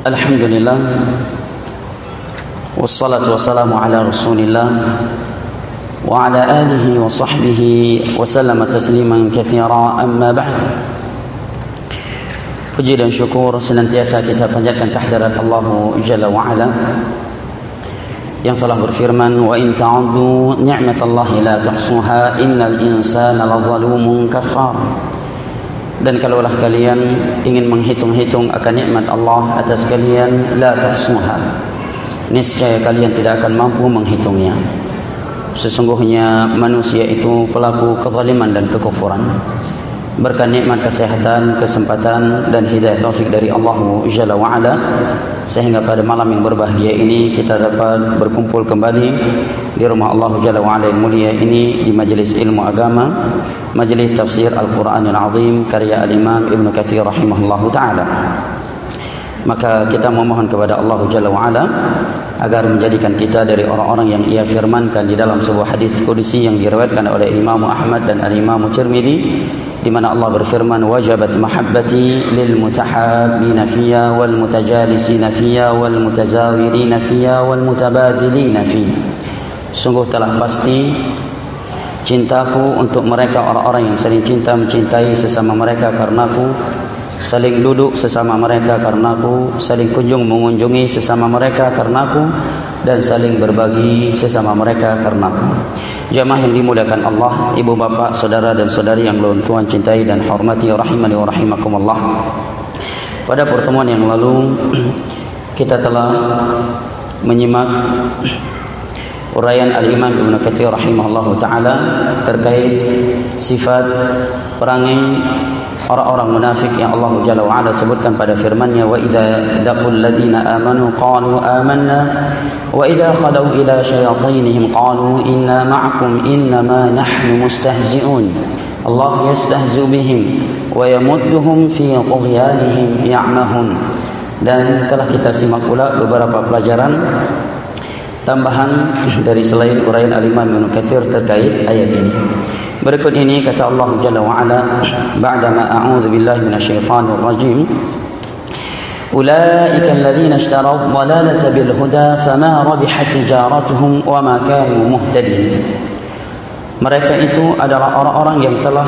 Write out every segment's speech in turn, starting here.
Alhamdulillah, wassalatu wassalamu ala rasulillah wa ala alihi wa sahbihi wa sallama tasliman katsira, amma ba'd. Puji dan syukur senantiasa kita panjatkan kehadirat Allah Jalla wa Ala yang telah berfirman, wa in ta'uddu ni'matallahi la tuhsuha innal insana lazalumun kafar. Dan kalaulah kalian ingin menghitung-hitung akan nikmat Allah atas kalian, la tuhsuha, niscaya kalian tidak akan mampu menghitungnya. Sesungguhnya manusia itu pelaku kezaliman dan kekufuran. Berkat nikmat kesehatan, kesempatan dan hidayah taufik dari Allah Jalla wa Ala, sehingga pada malam yang berbahagia ini kita dapat berkumpul kembali di rumah Allah Jalla wa Ala yang mulia ini, di majlis ilmu agama, majlis tafsir Al-Quranul Azim karya Al-Imam Ibn Katsir rahimahullahu ta'ala. Maka kita memohon kepada Allah Jalla wa Ala agar menjadikan kita dari orang-orang yang Ia firmankan di dalam sebuah hadis qudsi yang diriwayatkan oleh Imam Ahmad dan Al-Imam Tirmidzi, di mana Allah berfirman, wajabat mahabbati lil mutahabbina fiyya wal mutajalisina fiyya wal mutazawirina fiyya wal mutabadilina fiyya. Sungguh telah pasti cintaku untuk mereka orang-orang yang saling cinta mencintai sesama mereka karenaku, saling duduk sesama mereka karenaku, saling kunjung mengunjungi sesama mereka karenaku, dan saling berbagi sesama mereka karenaku. Jamaah yang dimuliakan Allah, ibu bapa, saudara dan saudari yang Tuhan cintai dan hormati, rahimani wa rahimakumullah. Pada pertemuan yang lalu kita telah menyimak uraian Al-Imam Ibn Katsir rahimahullahu ta'ala terkait sifat perangai orang-orang munafik yang Allah Jalla wa Ala sebutkan pada firman-Nya, wa idza laqul ladina amanu qalu amanna wa idza khalu ila syayatinihim qalu inna ma'akum innama nahnu mustahzi'un Allah yastahzi bihim wa yamudduhum fi tughyanihim ya'mahun. Dan telah kita simak pula beberapa pelajaran tambahan dari selain uraian Al-Imam Ibn Katsir terkait ayat ini. Berikut ini kata Allah Jalla wa Ala, ba'dama a'udzu billahi minasyaitonir rajim, ulaika alladhina ishtaraw dhalalata bil huda fama rabihat tijaratuhum wama kanu muhtadin. Mereka itu adalah orang-orang yang telah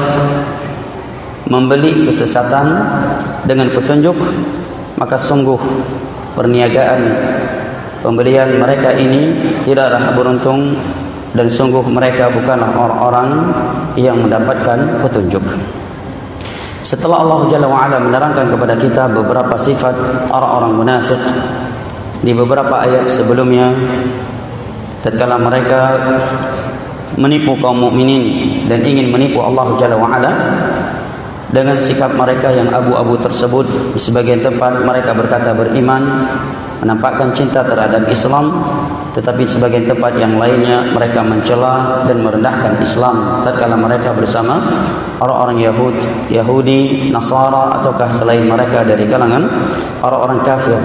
membeli kesesatan dengan petunjuk, maka sungguh perniagaan pembelian mereka ini tidaklah beruntung, dan sungguh mereka bukanlah orang-orang yang mendapatkan petunjuk. Setelah Allah Jalla wa Ala menerangkan kepada kita beberapa sifat orang-orang munafik di beberapa ayat sebelumnya, tatkala mereka menipu kaum mukminin dan ingin menipu Allah Jalla wa Ala dengan sikap mereka yang abu-abu tersebut, di sebagian tempat mereka berkata beriman, menampakkan cinta terhadap Islam, tetapi sebagian tempat yang lainnya mereka mencela dan merendahkan Islam tatkala mereka bersama orang-orang Yahudi, Nasara ataukah selain mereka dari kalangan orang-orang kafir.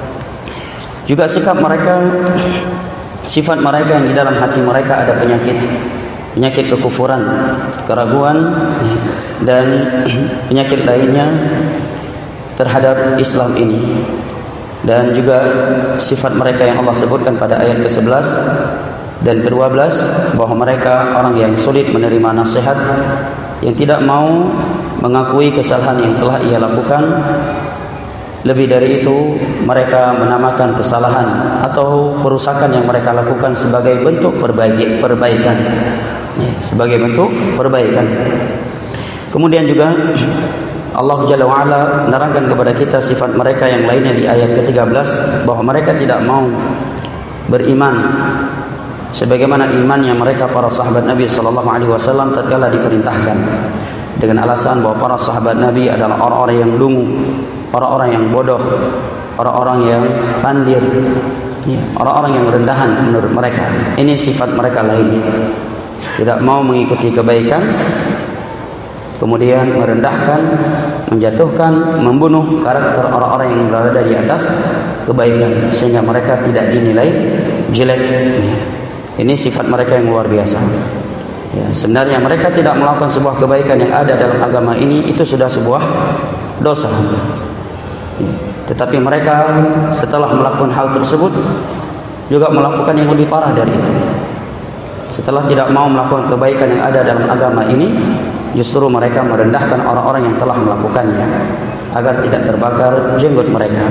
Juga sikap mereka, sifat mereka yang di dalam hati mereka ada penyakit kekufuran, keraguan dan penyakit lainnya terhadap Islam ini. Dan juga sifat mereka yang Allah sebutkan pada ayat ke-11 dan ke-12, bahwa mereka orang yang sulit menerima nasihat, yang tidak mau mengakui kesalahan yang telah ia lakukan. Lebih dari itu, mereka menamakan kesalahan atau perusakan yang mereka lakukan sebagai bentuk perbaikan. Sebagai bentuk perbaikan. Kemudian juga Allah Jalla wa Ala menerangkan kepada kita sifat mereka yang lainnya di ayat ke-13, bahwa mereka tidak mau beriman sebagaimana imannya mereka para sahabat Nabi sallallahu alaihi wasallam tatkala diperintahkan, dengan alasan bahwa para sahabat Nabi adalah orang-orang yang lungu, orang-orang yang bodoh, orang-orang yang pandir, orang-orang yang rendahan menurut mereka. Ini sifat mereka lainnya, tidak mau mengikuti kebaikan, kemudian merendahkan, menjatuhkan, membunuh karakter orang-orang yang berada di atas kebaikan, sehingga mereka tidak dinilai jelek. Ini sifat mereka yang luar biasa. Ya, sebenarnya mereka tidak melakukan sebuah kebaikan yang ada dalam agama ini, itu sudah sebuah dosa. Ya, Tetapi mereka setelah melakukan hal tersebut juga melakukan yang lebih parah dari itu. Setelah tidak mau melakukan kebaikan yang ada dalam agama ini, justru mereka merendahkan orang-orang yang telah melakukannya agar tidak terbakar jenggot mereka.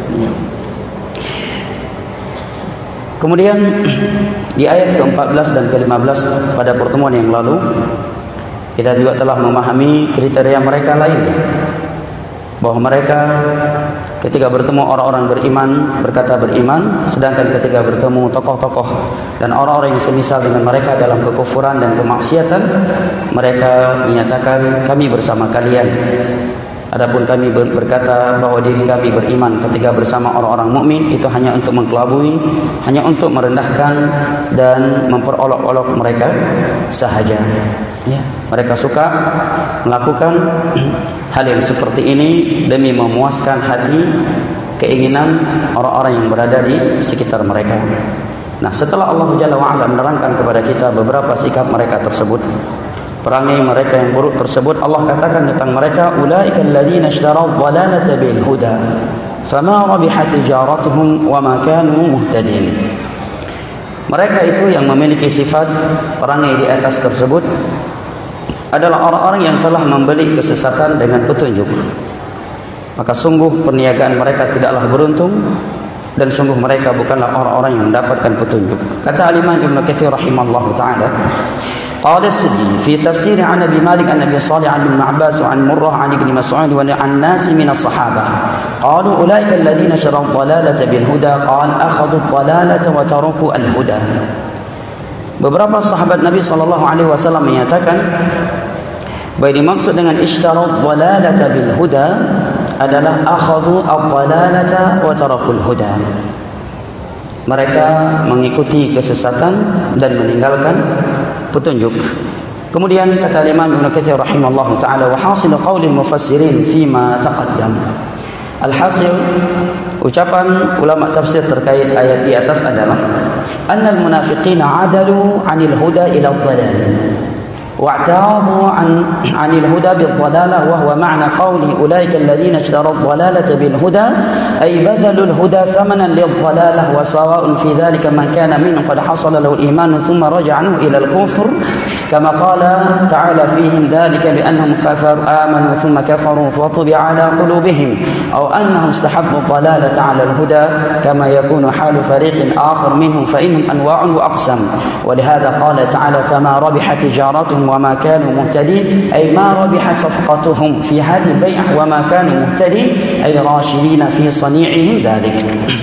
Kemudian di ayat ke-14 dan ke-15 pada pertemuan yang lalu, kita juga telah memahami kriteria mereka lainnya, bahwa mereka ketika bertemu orang-orang beriman berkata beriman, sedangkan ketika bertemu tokoh-tokoh dan orang-orang yang semisal dengan mereka dalam kekufuran dan kemaksiatan, mereka menyatakan kami bersama kalian. Adapun kami berkata bahwa diri kami beriman ketika bersama orang-orang mukmin, itu hanya untuk mengkelabui, hanya untuk merendahkan dan memperolok-olok mereka sahaja. Ya, mereka suka melakukan hal yang seperti ini demi memuaskan hati, keinginan orang-orang yang berada di sekitar mereka. Nah, setelah Allah Jalla wa'ala menerangkan kepada kita beberapa sikap mereka tersebut, perangai mereka yang buruk tersebut, Allah katakan tentang mereka, ulaika alladzina ishtaraw dhalalata bil huda fama rabihat tijaratuhum wama kanu muhtadin. Mereka itu yang memiliki sifat perangai di atas tersebut adalah orang-orang yang telah membeli kesesatan dengan petunjuk. Maka sungguh perniagaan mereka tidaklah beruntung, dan sungguh mereka bukanlah orang-orang yang mendapatkan petunjuk. Kata Al-Imam Ibn Katsir rahimallahu ta'ala, qala as-Sidi fi tafsir an Abi Malik an Abi Shalih an Ibn Abbas wa an Murrah an Ibn Mas'ud wa an nas min as-sahabah qalu ulaika alladhina sharaw dhalalata bil huda qala akhadhu dhalalata wa taraku al-huda. Beberapa sahabat Nabi SAW menyatakan bahawa dimaksud dengan ishtaraw dhalalata bil huda adalah akhadhu ad-dhalalata wa tarakul huda. Mereka mengikuti kesesatan dan meninggalkan petunjuk. Kemudian kata Imam Ibn Katsir rahimallahu ta'ala, wa hasil qaulil mufassirin fima taqaddam. Alhasil ucapan ulama tafsir terkait ayat di atas adalah annal munafiqina adalu 'anil huda ila ad-dhalal wa'tadhu 'anil huda bid-dhalalah wa huwa ma'na qawli ulaika alladhina ishtaraw ad-dhalalata bil huda ay badhalu al-huda thamanan lid-dhalalah wa sawa'un fi dhalika man kana minhum qad hasala lahu al-iman thumma raja'a anhu ila al-kufr kama qala ta'ala fihim dhalika bi annahum kafaru amanu thumma kafaru fa tubi'a ala qulubihim aw annahum istahabbu ad-dhalalata 'ala al-huda kama yakunu halu fariqin akhar minhum fa innahum anwa'un wa aqsam wa lihadha qala ta'ala fama rabihat tijaratuhum وما كانوا مهتدين أي ما ربحت صفقتهم في هذه البيع وما كانوا مهتدين أي راشدين في صنيعهم ذلك.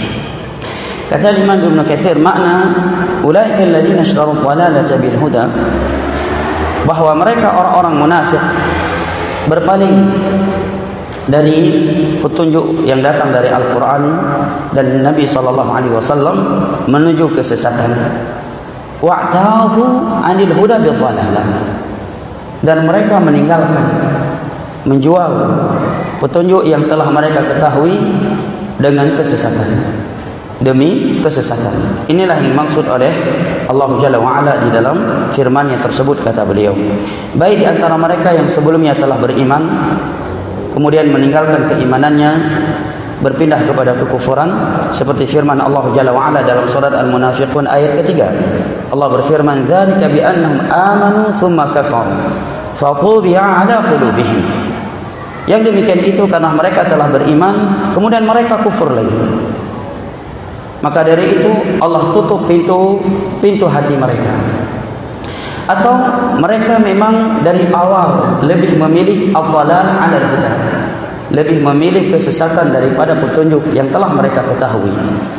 Kata Imam Ibn Katsir, makna ulaika alladzina ishtaraw dhalalata bil huda, bahwa mereka orang-orang munafik berpaling dari petunjuk yang datang dari Al-Quran dan Nabi SAW menuju kesesatan. Wa'tadhu 'anil huda bidhalalah, dan mereka meninggalkan, menjual petunjuk yang telah mereka ketahui dengan kesesatan, demi kesesatan. Inilah yang dimaksud oleh Allah Jalla wa'ala di dalam firman-Nya tersebut. Kata beliau, baik di antara mereka yang sebelumnya telah beriman kemudian meninggalkan keimanannya, berpindah kepada kekufuran, seperti firman Allah Jalla wa'ala dalam surat Al-Munafiqun ayat ketiga. Allah berfirman, dzalika bi annahum amanu thumma kafaru fa tubi'a 'ala qulubihim. Yang demikian itu karena mereka telah beriman kemudian mereka kufur lagi, maka dari itu Allah tutup pintu hati mereka. Atau mereka memang dari awal lebih memilih ad-dhalal 'ala al-huda, lebih memilih kesesatan daripada petunjuk yang telah mereka ketahui,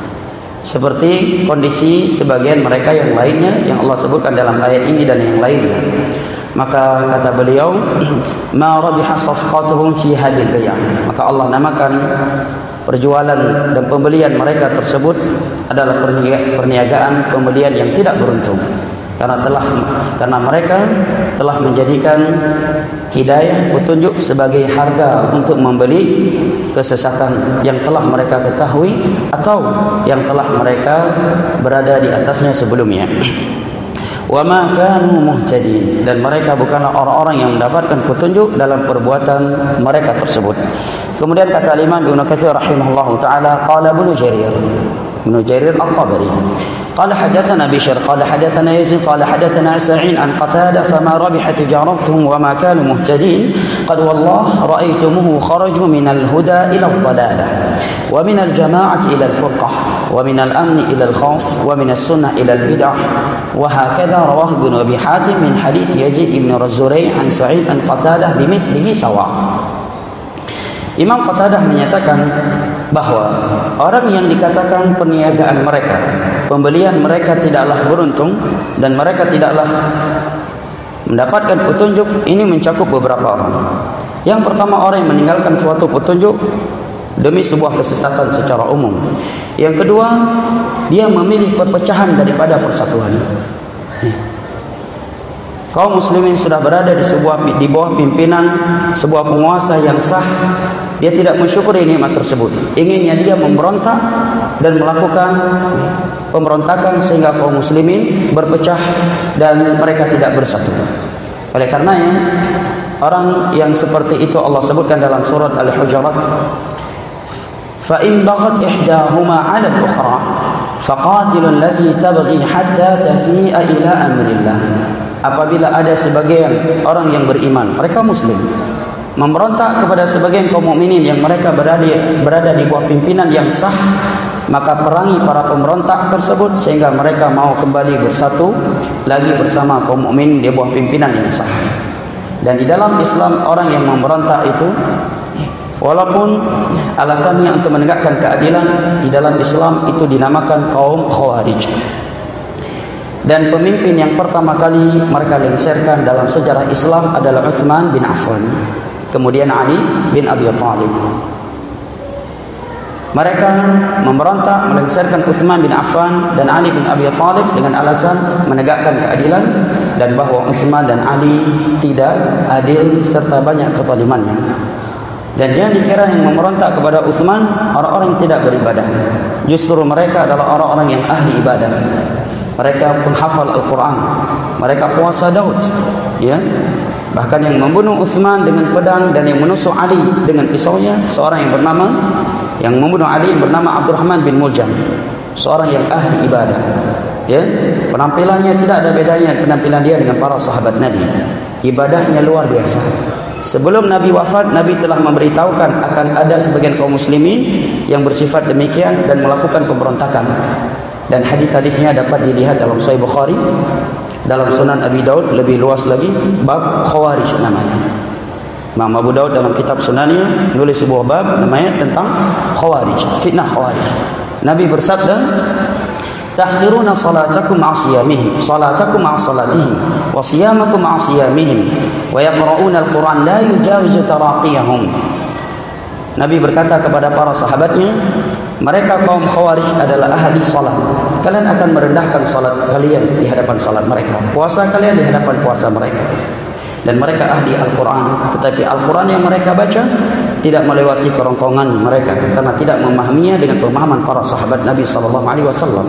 seperti kondisi sebagian mereka yang lainnya yang Allah sebutkan dalam ayat ini dan yang lainnya. Maka kata beliau, ma rabiha safqatuhum fi hadhil bay', maka Allah namakan perjualan dan pembelian mereka tersebut adalah perniagaan pembelian yang tidak beruntung, karena mereka telah menjadikan hidayah, petunjuk sebagai harga untuk membeli kesesatan yang telah mereka ketahui atau yang telah mereka berada di atasnya sebelumnya. wa ma kanu muhtadin, dan mereka bukanlah orang-orang yang mendapatkan petunjuk dalam perbuatan mereka tersebut. Kemudian kata Imam Ibnu Katsir rahimahullahu taala, qala Ibnu Jarir At-Tabari قال حدثنا بشر قال حدثنا يزيد قال حدثنا سعيد عن قتادة فما ربحت تجارتهم وما كانوا مهتدين قد والله رأيتموه خرجوا من الهدى إلى الضلالة ومن الجماعة إلى الفرقة ومن الأمن إلى الخوف ومن السنة إلى البدع وهكذا رواه ابن أبي حاتم من حديث يزيد بن الزريع عن سعيد عن قتادة بمثله سواء. Imam Qatadah menyatakan bahawa orang yang dikatakan perniagaan mereka, pembelian mereka tidaklah beruntung dan mereka tidaklah mendapatkan petunjuk, ini mencakup beberapa orang. Yang pertama, orang yang meninggalkan suatu petunjuk demi sebuah kesesatan secara umum. Yang kedua, dia memilih perpecahan daripada persatuan. Kaum muslimin sudah berada di bawah pimpinan sebuah penguasa yang sah. Dia tidak mensyukuri nikmat tersebut. Inginnya dia memberontak dan melakukan pemberontakan sehingga kaum muslimin berpecah dan mereka tidak bersatu. Oleh karenanya, orang yang seperti itu Allah sebutkan dalam surat Al-Hujurat, fa in baghat ihdahuma 'ala al-ukhra faqatilul lati tabghi hatta tafi'a ila amrillah. Apabila ada sebagian orang yang beriman, mereka muslim, memberontak kepada sebagian kaum mukminin yang mereka berada di bawah pimpinan yang sah, maka perangi para pemberontak tersebut sehingga mereka mau kembali bersatu lagi bersama kaum mukminin di bawah pimpinan yang sah. Dan di dalam Islam, orang yang memberontak itu, walaupun alasannya untuk menegakkan keadilan, di dalam Islam itu dinamakan kaum Khawarij. Dan pemimpin yang pertama kali mereka lengserkan dalam sejarah Islam adalah Uthman bin Affan, kemudian Ali bin Abi Thalib. Mereka memberontak melengserkan Uthman bin Affan dan Ali bin Abi Thalib dengan alasan menegakkan keadilan dan bahawa Uthman dan Ali tidak adil serta banyak kezalimannya. Dan jangan dikira yang memberontak kepada Uthman orang-orang yang tidak beribadah. Justru mereka adalah orang-orang yang ahli ibadah. Mereka penghafal Al-Quran, mereka puasa Daud, ya. Bahkan yang membunuh Uthman dengan pedang dan yang menusuk Ali dengan pisaunya, seorang yang membunuh Ali yang bernama Abdurrahman bin Muljam, seorang yang ahli ibadah, ya. Penampilannya tidak ada bedanya penampilan dia dengan para sahabat Nabi. Ibadahnya luar biasa. Sebelum Nabi wafat, Nabi telah memberitahukan akan ada sebagian kaum muslimin yang bersifat demikian dan melakukan pemberontakan. Dan hadis-hadisnya dapat dilihat dalam Sahih Bukhari, dalam Sunan Abi Daud, lebih luas lagi, bab Khawarij namanya. Imam Abu Daud dalam kitab Sunannya nulis sebuah bab namanya tentang Khawarij, fitnah Khawarij. Nabi bersabda, "Tahqiruna salatakum ma'a siyamihim, salatakum ma'a salatihim, wa siyamakum ma'a siyamihim, wa yaqra'una al-Qur'an la yujawizu taraqiyahum." Nabi berkata kepada para sahabatnya, mereka kaum Khawarij adalah ahli salat. Kalian akan merendahkan salat kalian di hadapan salat mereka, puasa kalian di hadapan puasa mereka. Dan mereka ahli Al-Quran, tetapi Al-Quran yang mereka baca tidak melewati kerongkongan mereka, karena tidak memahaminya dengan pemahaman para sahabat Nabi SAW.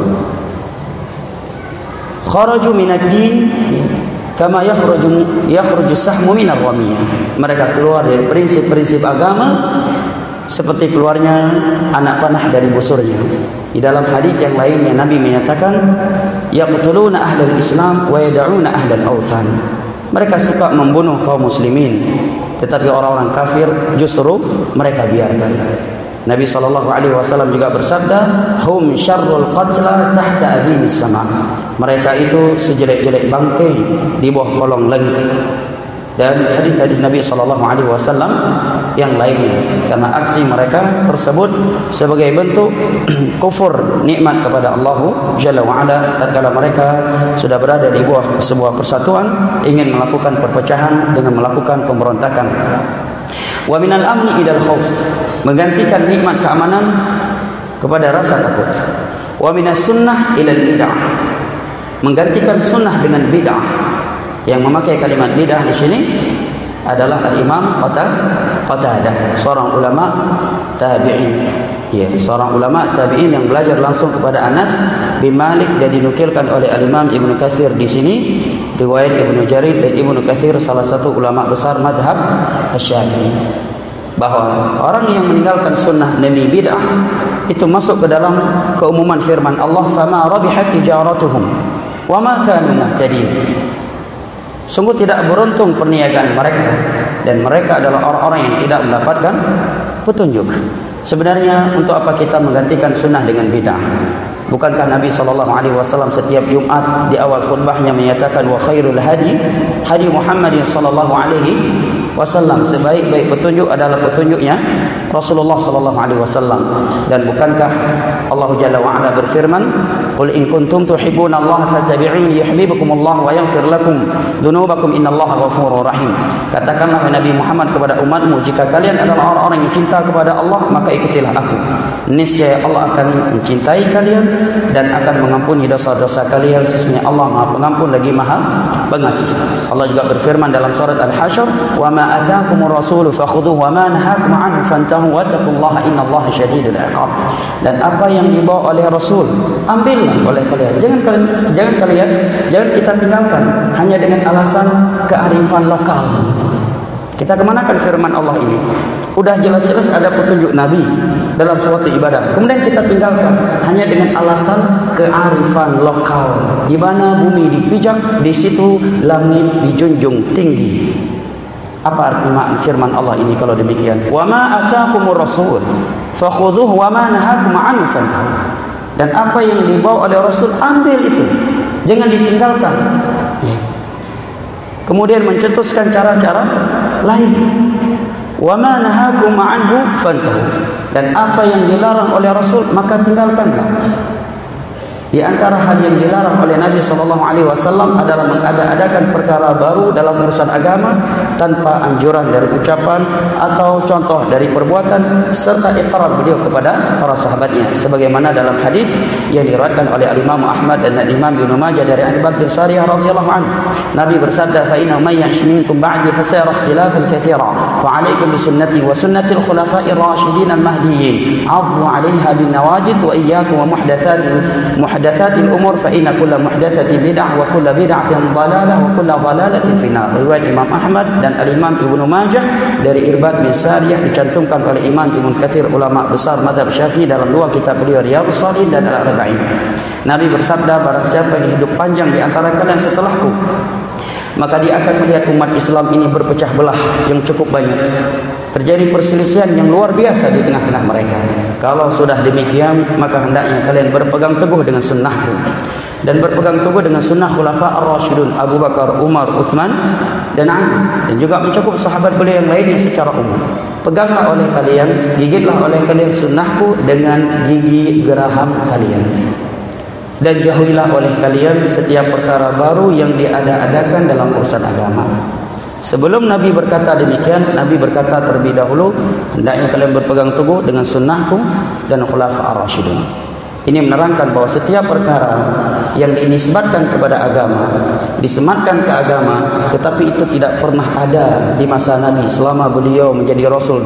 Kharaju minad-din kama yakhruju sahmu minar ramiyah. Mereka keluar dari prinsip-prinsip agama seperti keluarnya anak panah dari busurnya. Di dalam hadis yang lainnya Nabi menyatakan, yaqtuluna ahlal Islam wa yad'una ahlal awthan. Mereka suka membunuh kaum muslimin, tetapi orang-orang kafir justru mereka biarkan. Nabi SAW juga bersabda, hum syarrul qatla tahta adimis sama. Mereka itu sejelek-jelek bangkai di bawah kolong langit. Dan hadis-hadis Nabi SAW yang lainnya, karena aksi mereka tersebut sebagai bentuk kufur nikmat kepada Allah Jalla wa'ala tatkala mereka sudah berada di bawah sebuah persatuan, ingin melakukan perpecahan dengan melakukan pemberontakan. Wa minal amni idal khauf, menggantikan nikmat keamanan kepada rasa takut. Wa minas sunnah ilal bid'ah, menggantikan sunnah dengan bid'ah. Yang memakai kalimat bid'ah di sini adalah Al-Imam Qatadah, seorang ulama tabi'in. Ya, seorang ulama tabi'in yang belajar langsung kepada Anas bin Malik, dan dinukilkan oleh Al-Imam Ibnu Katsir di sini, riwayat Ibnu Jarir dan Ibnu Katsir, salah satu ulama besar mazhab Asy-Syafi'i, bahawa orang yang meninggalkan sunnah Nabi bid'ah itu masuk ke dalam keumuman firman Allah, fama rabihat tijaratuhum wa ma kanu muhtadin. Sungguh tidak beruntung perniagaan mereka, dan mereka adalah orang-orang yang tidak mendapatkan petunjuk. Sebenarnya untuk apa kita menggantikan sunnah dengan bid'ah? Bukankah Nabi SAW setiap Jumat di awal khutbahnya menyatakan, wa khairul hadi hadi Muhammadin SAW, sebaik-baik petunjuk adalah petunjuknya Rasulullah SAW. Dan bukankah Allah Jalla wa Ala berfirman, qul in kuntum tuhibbunallaha fattabi'uni yuhibbukumullah wa yaghfir lakum dzunubakum innallaha ghafurur rahim. Katakanlah Nabi Muhammad kepada umatmu, jika kalian adalah orang-orang yang cinta kepada Allah, maka ikutilah aku. Niscaya Allah akan mencintai kalian dan akan mengampuni dosa-dosa kalian. Sesungguhnya Allah Maha Pengampun lagi Maha Pengasih. Allah juga berfirman dalam surat Al-Hasyr, wa ma ataakumur rasulu fakhudhuhu wa ma nahakum anhu fantahu wattaqullaha innallaha syadidul iqab. Dan apa yang dibawa oleh Rasul, ambillah oleh kalian. Jangan kita tinggalkan hanya dengan alasan kearifan lokal. Kita kemanakan firman Allah ini? Udah jelas-jelas ada petunjuk Nabi dalam suatu ibadah, kemudian kita tinggalkan hanya dengan alasan kearifan lokal, di mana bumi dipijak, di situ langit dijunjung tinggi. Apa arti firman Allah ini kalau demikian? Wa ma ataakumur rasul fakhudhuhu wa ma nahakum anhu fantahu. Dan apa yang dibawa oleh Rasul, ambil itu, jangan ditinggalkan. Kemudian mencetuskan cara-cara lain. Wa ma nahakum anhu fantahu. Dan apa yang dilarang oleh Rasul, maka tinggalkanlah. Di antara hal yang dilarang oleh Nabi SAW adalah mengada-adakan perkara baru dalam urusan agama tanpa anjuran dari ucapan atau contoh dari perbuatan serta iqrar beliau kepada para sahabatnya, sebagaimana dalam hadis yang diriwayatkan oleh Imam Ahmad dan Imam Ibnu Majah dari Irbad bin Sariyah radhiyallahu anhu. Nabi bersabda, fa inna may ya'ish minkum ba'di fasayara ikhtilafan katsira fa 'alaikum bi sunnati wa sunnati al-khulafa'ir rasyidin al-mahdiyyin 'addu 'alayha bin nawajid wa iyyakum wa muhdatsatil umur fa inna kulla muhdatsatin bid'ah wa kulla bid'atin dhalalah wa kulla dhalalatin finnar. Riwayat Imam Ahmad dan Al-Imam Ibnu Majah dari Irbad bin Sariyah, dicantumkan oleh Imam Ibnu Katsir, ulama besar mazhab Syafi'i, dalam dua kitab beliau Riyadhus Shalihin dan Al-Arba'in. Nabi bersabda, barang siapa yang hidup panjang di antara kalian setelahku, maka dia akan melihat umat Islam ini berpecah belah yang cukup banyak. Terjadi perselisihan yang luar biasa di tengah-tengah mereka. Kalau sudah demikian, maka hendaknya kalian berpegang teguh dengan sunnahku, dan berpegang teguh dengan sunnah khulafa ar-rasyidun Abu Bakar, Umar, Uthman dan Ali, dan juga mencakup sahabat beliau yang lainnya secara umum. Peganglah oleh kalian, gigitlah oleh kalian sunnahku dengan gigi geraham kalian, dan jauhilah oleh kalian setiap perkara baru yang diada-adakan dalam urusan agama. Sebelum Nabi berkata demikian, Nabi berkata terlebih dahulu, hendaknya kalian berpegang teguh dengan sunnahku dan khulafa ar-rasyidun. Ini menerangkan bahwa setiap perkara yang dinisbatkan kepada agama, disematkan ke agama, tetapi itu tidak pernah ada di masa Nabi selama beliau menjadi Rasul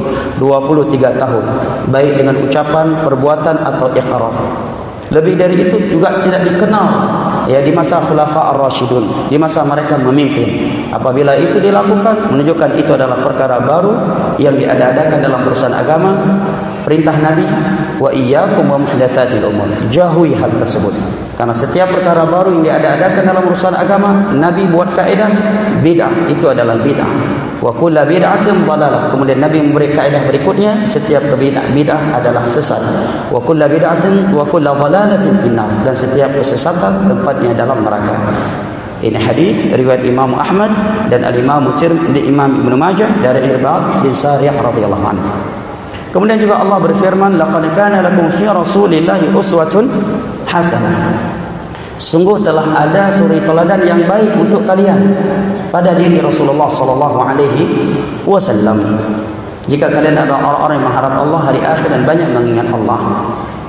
23 tahun, baik dengan ucapan, perbuatan atau iqrar. Lebih dari itu juga tidak dikenal ya di masa khulafa ar-rasyidun, di masa mereka memimpin. Apabila itu dilakukan, menunjukkan itu adalah perkara baru yang diada-adakan dalam urusan agama. Perintah Nabi, wa iyyakum wa muhdatsatil umur, jauhi hal tersebut. Karena setiap perkara baru yang diada-adakan dalam urusan agama, Nabi buat kaidah, bid'ah itu adalah bid'ah. Wa kullu bid'atin dhalalah. Kemudian Nabi memberi kaidah berikutnya, setiap bid'ah adalah sesat. Wa kullu bid'atin wa kullu dhalalatin finnar. Dan setiap kesesatan tempatnya dalam neraka. Ini hadis riwayat Imam Ahmad dan Al-Imam Tirmidzi, Imam Ibnu Majah dari Irbad bin Sariyah radhiyallahu anhu. Kemudian juga Allah berfirman, laqad kana lakum fi rasulillahi uswatun hasanah. Sungguh telah ada suri teladan yang baik untuk kalian pada diri Rasulullah sallallahu alaihi wasallam. Jika kalian adalah orang-orang yang mengharap Allah, hari akhir, dan banyak mengingat Allah.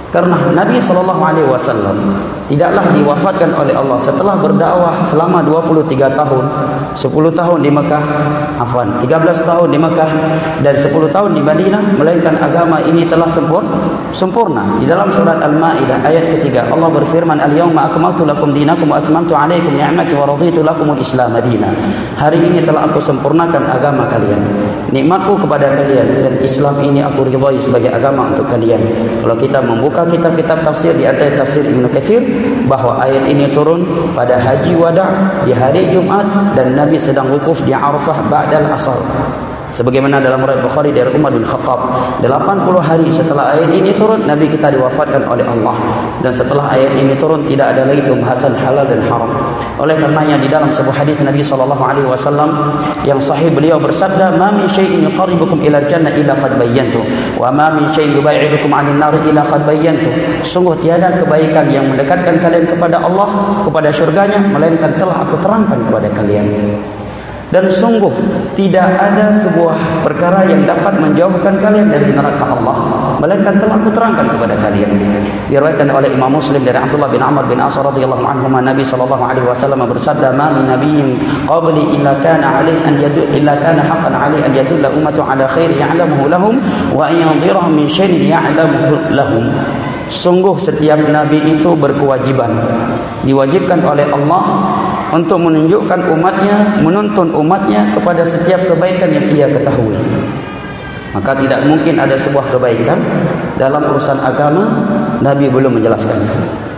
Karena Nabi SAW tidaklah diwafatkan oleh Allah setelah berdakwah selama 23 tahun, 10 tahun di Mekah, 13 tahun di Mekah dan 10 tahun di Madinah, melainkan agama ini telah sempurna. Di dalam surat Al-Maidah ayat ketiga, Allah berfirman, "Al-yawma akmaltu lakum dinakum wa atmamtu 'alaikum ni'mati wa raditu lakumul Islam madina." Hari ini telah aku sempurnakan agama kalian, nikmatku kepada kalian, dan Islam ini aku ridhai sebagai agama untuk kalian. Kalau kita membuka kitab-kitab tafsir, di antara tafsir Ibnu Katsir, bahawa ayat ini turun pada haji wada' di hari Jumat dan Nabi sedang wukuf di Arafah ba'dal asar. Sebagaimana dalam riwayat Bukhari dari Umar bin Khattab, 80 hari setelah ayat ini turun, Nabi kita diwafatkan oleh Allah. Dan setelah ayat ini turun, tidak ada lagi pembahasan halal dan haram. Oleh karenanya di dalam sebuah hadis Nabi SAW yang sahih, beliau bersabda, "Ma min syai'in yuqarribukum ila al-jannah illa qad bayyantu, wa ma min syai'in yubaidukum 'anil nar illa qad bayyantu." Sungguh tiada kebaikan yang mendekatkan kalian kepada Allah, kepada syurganya, melainkan telah aku terangkan kepada kalian. Dan sungguh tidak ada sebuah perkara yang dapat menjauhkan kalian dari neraka Allah, melainkan telah aku terangkan kepada kalian. Diriwayatkan oleh Imam Muslim dari Abdullah bin Amr bin As radhiyallahu anhu, Nabi SAW bersabda, "Ma min nabiyyin qabli illa kana haqqan 'alaihi an yadulla ummatu 'ala khair ya'lamuhu lahum wa an yandhirahum min syarrin ya'lamuhu lahum." Sungguh setiap nabi itu berkewajiban, diwajibkan oleh Allah untuk menunjukkan umatnya, menuntun umatnya kepada setiap kebaikan yang ia ketahui. Maka tidak mungkin ada sebuah kebaikan dalam urusan agama Nabi belum menjelaskannya,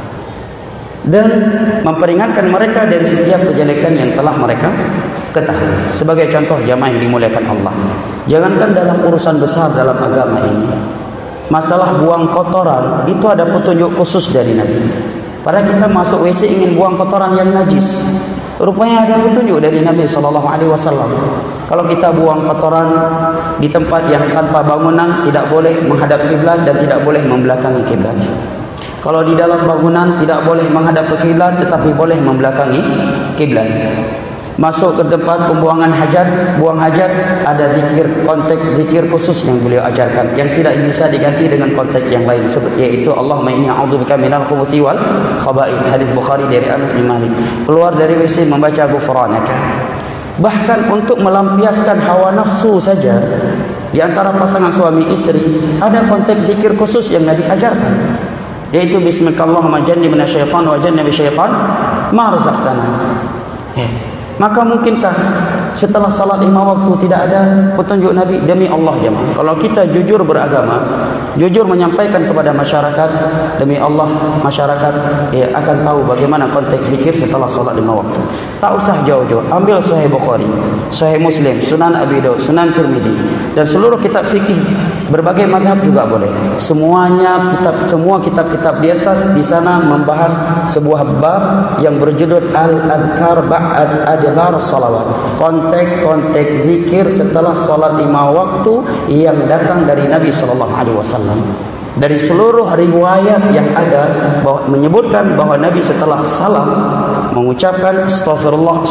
dan memperingatkan mereka dari setiap kejelekan yang telah mereka ketahui. Sebagai contoh jamaah yang dimuliakan Allah, jangankan dalam urusan besar dalam agama ini, masalah buang kotoran itu ada petunjuk khusus dari Nabi. Pada kita masuk WC ingin buang kotoran yang najis, rupanya ada petunjuk dari Nabi SAW. Kalau kita buang kotoran di tempat yang tanpa bangunan, tidak boleh menghadap kiblat dan tidak boleh membelakangi kiblat. Kalau di dalam bangunan tidak boleh menghadap ke kiblat, tetapi boleh membelakangi kiblat. Masuk ke tempat pembuangan hajat, buang hajat, ada konteks zikir khusus yang beliau ajarkan, yang tidak bisa diganti dengan konteks yang lain, yaitu Allahumma inni a'udzubika minal khubuthi wal khaba'ith. Hadis Bukhari dari Anas bin Malik. Keluar dari WC membaca ghufranaka. Bahkan untuk melampiaskan hawa nafsu saja di antara pasangan suami istri, ada konteks zikir khusus yang Nabi ajarkan, yaitu bismillahirrahmanirrahim jannibna syaitan wa jannibi syaitan ma razaqtana. Maka mungkinkah setelah salat 5 waktu tidak ada petunjuk Nabi? Demi Allah jemaah, kalau kita jujur beragama, jujur menyampaikan kepada masyarakat, demi Allah masyarakat akan tahu bagaimana konteks zikir setelah salat 5 waktu. Tak usah jauh-jauh, ambil Sahih Bukhari, Sahih Muslim, Sunan Abi Daud, Sunan Tirmidzi, dan seluruh kitab fikih berbagai mazhab juga boleh. Semua kitab-kitab di atas di sana membahas sebuah bab yang berjudul Al-Adhkar Ba'd Adbar Salawat. Konteks zikir setelah salat 5 waktu yang datang dari Nabi SAW. Dari seluruh riwayat yang ada menyebutkan bahwa Nabi setelah salam mengucapkan astaghfirullah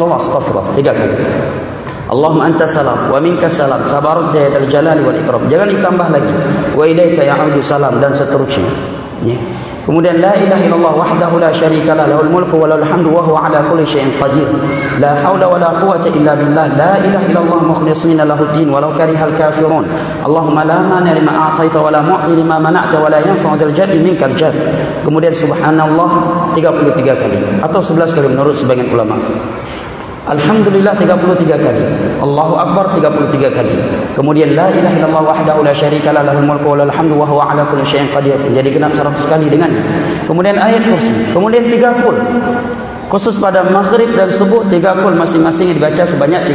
3 kali. Allahumma anta salam wa minka salam tabarakta ya dzal jalali wal ikram. Jangan ditambah lagi wa ilaika ya'udu salam dan seterusnya. Kemudian la ilaha illallah wahdahu la syarika lah, lahul mulku wa lahul hamdu wa huwa ala kulli syai'in qadir. La haula wa la quwwata illa billah. La ilaha illallah mukhlishina lahud din walau karihal kafirun. Allahumma la mani lima a'taita wa la mu'ti lima mana'ta wa la yanfa'u dzal jaddi minkal jadd. Kemudian subhanallah 33 kali atau 11 kali menurut sebagian ulama. Alhamdulillah 33 kali, Allahu Akbar 33 kali. Kemudian la ilaha illallah wahdahu la syarika lah, lahul mulku wa lahul hamdu wa huwa ala kulli syai'in qadir. Menjadi genap 100 kali dengannya. Kemudian ayat kursi, kemudian 3 qul. Khusus pada maghrib dan subuh 3 qul masing-masing dibaca sebanyak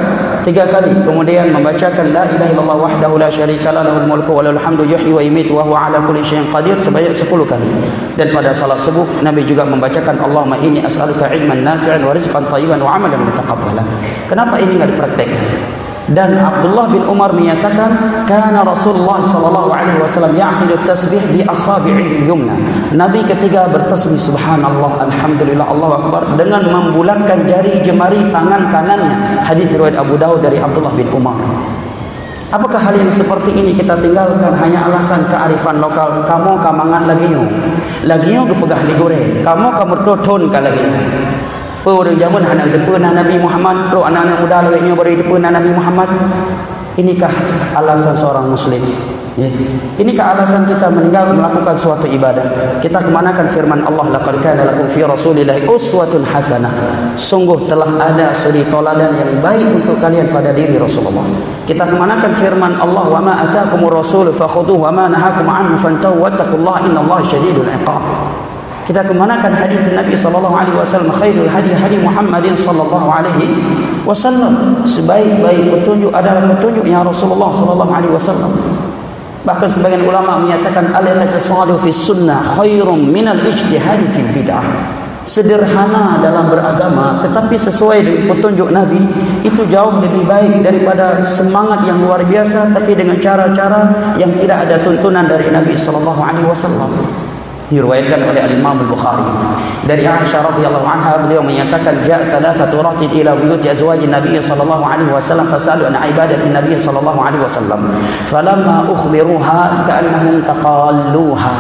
3 kali. Kemudian membacakan la ilaha illallah wahdahu la syarika lah, lahul mulku wa lahul hamdu yuhyi wa yumiitu wa huwa ala kulli syai'in qadir sebanyak 10 kali. Dan pada salat subuh Nabi juga membacakan Allahumma inni as'aluka ilman nafi'an wa rizqan thayyiban wa amalan mutaqabbalan. Kenapa ini enggak dipraktekkan? Dan Abdullah bin Umar menyatakan kana Rasulullah sallallahu alaihi wasallam ya'qidu tasbih bi asabi'il yumna. Nabi ketika bertasbih subhanallah, alhamdulillah, Allahu akbar dengan membulatkan jari jemari tangan kanannya. Hadis riwayat Abu Daud dari Abdullah bin Umar. Apakah hal yang seperti ini kita tinggalkan hanya alasan kearifan lokal? Kamu kamangan lagiyo ke pegah digoreng, kamu toton ka lagiyo. Orang zaman anak depan Nabi Muhammad, pro anak-anak muda lagi beri depan Nabi Muhammad. Inikah alasan seorang muslim? Ya. Inikah alasan kita meninggal melakukan suatu ibadah? Kita kemanakan firman Allah, laqad kana lakum fi rasulillahi uswatun hasanah. Sungguh telah ada suri toladan yang baik untuk kalian pada diri Rasulullah. Kita kemanakan firman Allah, wa ma ataakumur rasul fakhudhuhu wa ma nahakum anhu fantahu wattaqullaha innallaha syadidul iqab. Kita kemanakan hadis Nabi sallallahu alaihi wasallam, khairul hadi hadi Muhammadin sallallahu alaihi wasallam. Sebaik-baik petunjuk adalah petunjuknya Rasulullah sallallahu alaihi wasallam. Bahkan sebagian ulama menyatakan al-ittisadu fi sunnah khairum minal ijtihad fil bid'ah. Sederhana dalam beragama tetapi sesuai dengan petunjuk Nabi itu jauh lebih baik daripada semangat yang luar biasa tapi dengan cara-cara yang tidak ada tuntunan dari Nabi sallallahu alaihi wasallam. Diriwayatkan oleh Al-Imam Al-Bukhari dari Aisyah radhiyallahu anha, beliau menyatakan ja'a thalathatu rahti ila buyuti azwajin Nabi sallallahu alaihi wasallam fasalu an ibadati Nabi sallallahu alaihi wasallam falamma ukhbiruha ka'annahum taqalluha.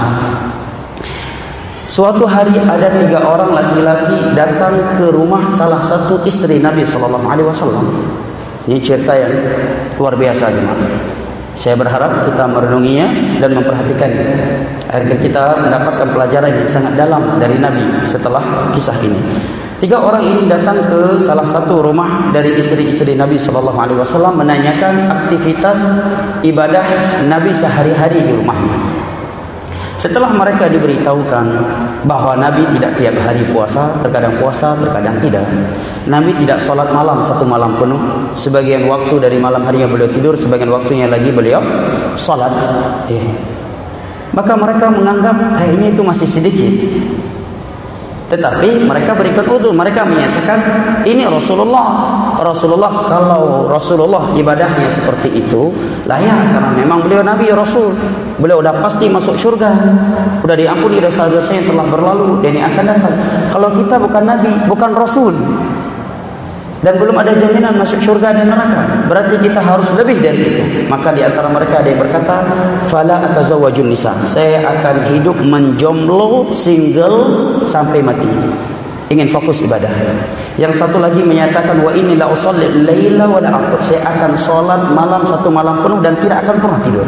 Suatu hari ada 3 orang laki-laki datang ke rumah salah satu istri Nabi sallallahu alaihi wasallam. Ini cerita yang luar biasa jemaah. Saya berharap kita merenunginya dan memperhatikannya agar kita mendapatkan pelajaran yang sangat dalam dari Nabi setelah kisah ini. 3 orang ini datang ke salah satu rumah dari istri-istri Nabi sallallahu alaihi wasallam menanyakan aktivitas ibadah Nabi sehari-hari di rumahnya. Setelah mereka diberitahukan bahawa Nabi tidak tiap hari puasa, terkadang tidak. Nabi tidak solat malam satu malam penuh. Sebagian waktu dari malam harinya beliau tidur, sebagian waktunya lagi beliau solat. Maka mereka menganggap kayaknya itu masih sedikit. Tetapi mereka berikan uzur. Mereka menyatakan ini Rasulullah. Kalau Rasulullah ibadahnya seperti itu layak, karena memang beliau Nabi Rasul. Beliau sudah pasti masuk syurga, sudah diampuni dosa-dosa yang telah berlalu dan yang akan datang. Kalau kita bukan Nabi, bukan Rasul, dan belum ada jaminan masuk syurga dan neraka, berarti kita harus lebih dari itu. Maka di antara mereka ada yang berkata, fala atazawwajun nisa, saya akan hidup menjomblo, single sampai mati, ingin fokus ibadah. Yang satu lagi menyatakan, wa inni la usalli laila wa la arqud, saya akan solat malam satu malam penuh dan tidak akan pernah tidur.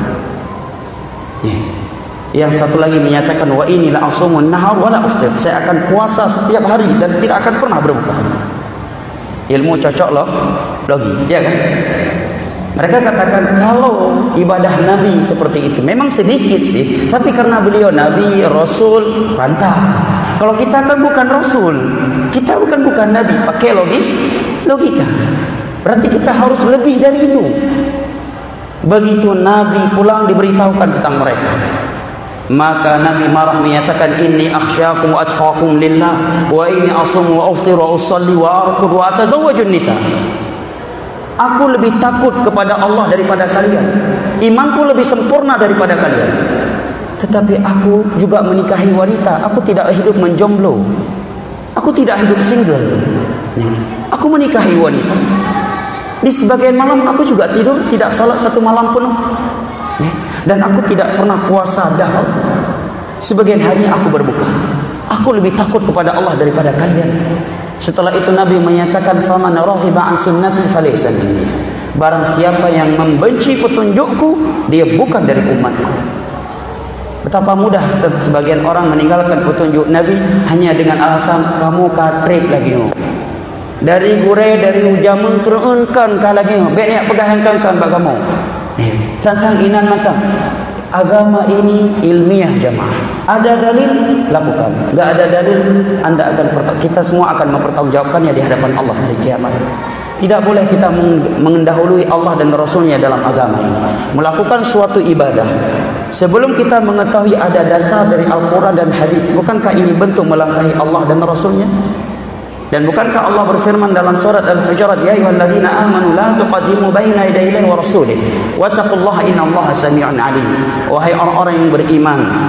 Yang satu lagi menyatakan, wa inni la asumun nahar wa la uftir, saya akan puasa setiap hari dan tidak akan pernah berbuka. Ilmu cocok logi, ya kan? Mereka katakan kalau ibadah Nabi seperti itu memang sedikit sih, tapi karena beliau Nabi, Rasul, pantas. Kalau kita kan bukan Rasul, kita bukan Nabi, pakai logika. Berarti kita harus lebih dari itu. Begitu Nabi pulang diberitahukan tentang mereka, maka Nabi marah menyatakan, inni akhsyakum wa atqakum lillah wa inni asumu wa uftiru wa usalli wa arqud wa atazawwajun nisa. Aku lebih takut kepada Allah daripada kalian, imanku lebih sempurna daripada kalian, tetapi aku juga menikahi wanita. Aku tidak hidup menjomblo, aku tidak hidup single, aku menikahi wanita. Di sebagian malam aku juga tidur, tidak salat satu malam penuh, dan aku tidak pernah puasa dahar. Sebagian hari aku berbuka. Aku lebih takut kepada Allah daripada kalian. Setelah itu Nabi menyatakan, faman raghiba an sunnati falaysa minni, barang siapa yang membenci petunjukku, dia bukan dari umatku. Betapa mudah sebagian orang meninggalkan petunjuk Nabi hanya dengan alasan kamu katrip lagi. Dari gure, dari ujamun kerunkan kah lagi. Banyak pegahkan bak kamu. Tentang inan mata. Agama ini ilmiah jemaah. Ada dalil, lakukan. Enggak ada dalil, anda akan kita semua akan mempertanggungjawabkannya di hadapan Allah hari kiamat. Tidak boleh kita mengendahului Allah dan Rasulnya dalam agama ini. Melakukan suatu ibadah sebelum kita mengetahui ada dasar dari Al-Quran dan hadis. Bukankah ini bentuk melangkahi Allah dan Rasulnya? Dan bukankah Allah berfirman dalam surat Al-Hujurat, ya ayyuhalladzina amanu la tuqaddimu baina yaday Allahi wa rasulih wattaqullaha innallaha samii'un 'alim. Wahai orang-orang yang beriman,